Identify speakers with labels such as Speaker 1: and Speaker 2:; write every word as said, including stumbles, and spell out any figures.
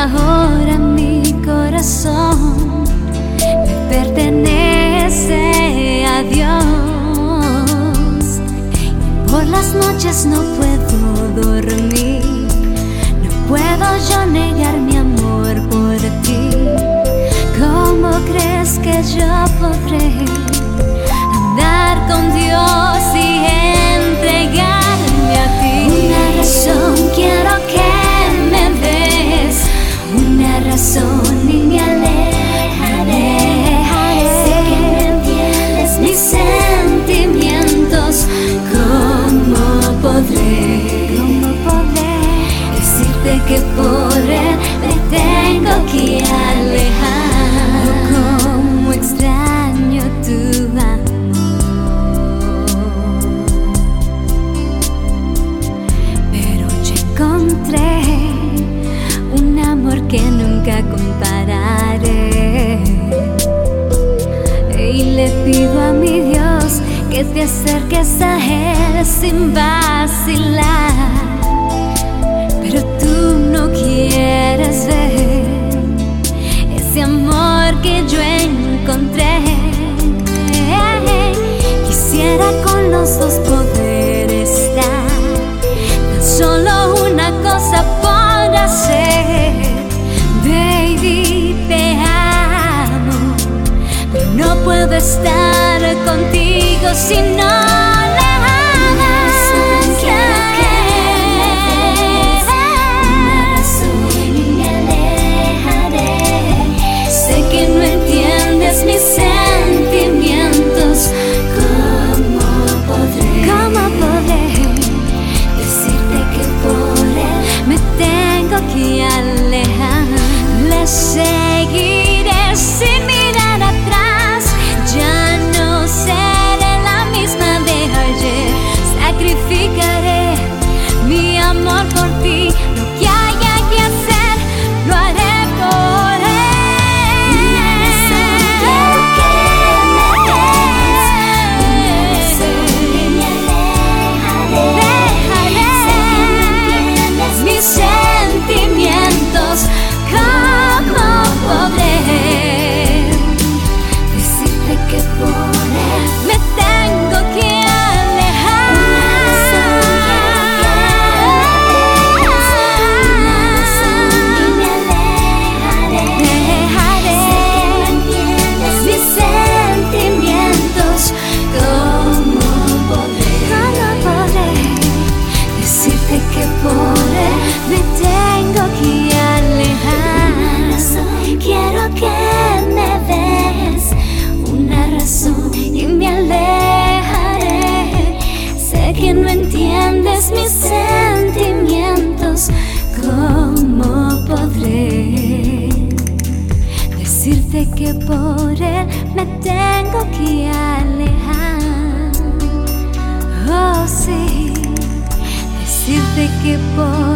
Speaker 1: ahora mi corazón le pertenece a Dios. Y por las noches no puedo dormir, no puedo yo negar mi amor por ti. ¿Cómo crees que yo podré andar con Dios y entregarme a ti? Una razón quiero que me des, una razón y me alejaré. Sé que me entiendes mis sentimientos. ¿Cómo podré, cómo podré decirte que por él me tengo que alejar? Cómo extraño tu amor, pero yo encontré un amor que nunca compararé. Y le pido a mi Dios que te acerques a él sin vacilar, pero tú no quieres ver ese amor que yo encontré. Quisiera con los dos poder estar, tan solo una cosa por hacer. Baby, te amo, pero no puedo estar contigo si no le amas. Una razón y me alejaré. Sé que no entiendes mis sentimientos. ¿Cómo podré, cómo podré decirte que por él me tengo que alejar? Le seguiré sin mirar atrás. Ya no seré la misma de ayer. Sacrificaré mi amor por ti. Lo que haya que hacer, lo haré por él. Una razón quiero que me des, una razón y me alejaré. Sé que no entiendes mis sentimientos. ¿Cómo podré decirte que por él me tengo que alejar? Una razón quiero que me des, una razón y me alejaré. Sé que no entiendes mis sentimientos. ¿Cómo podré, cómo podré decirte que por él me tengo que alejar? Una razón quiero que me des, una razón y me alejaré. Sé que no entiendes mis sentimientos. ¿Cómo podré decirte que por él me tengo que alejar? Oh sí, decirte que por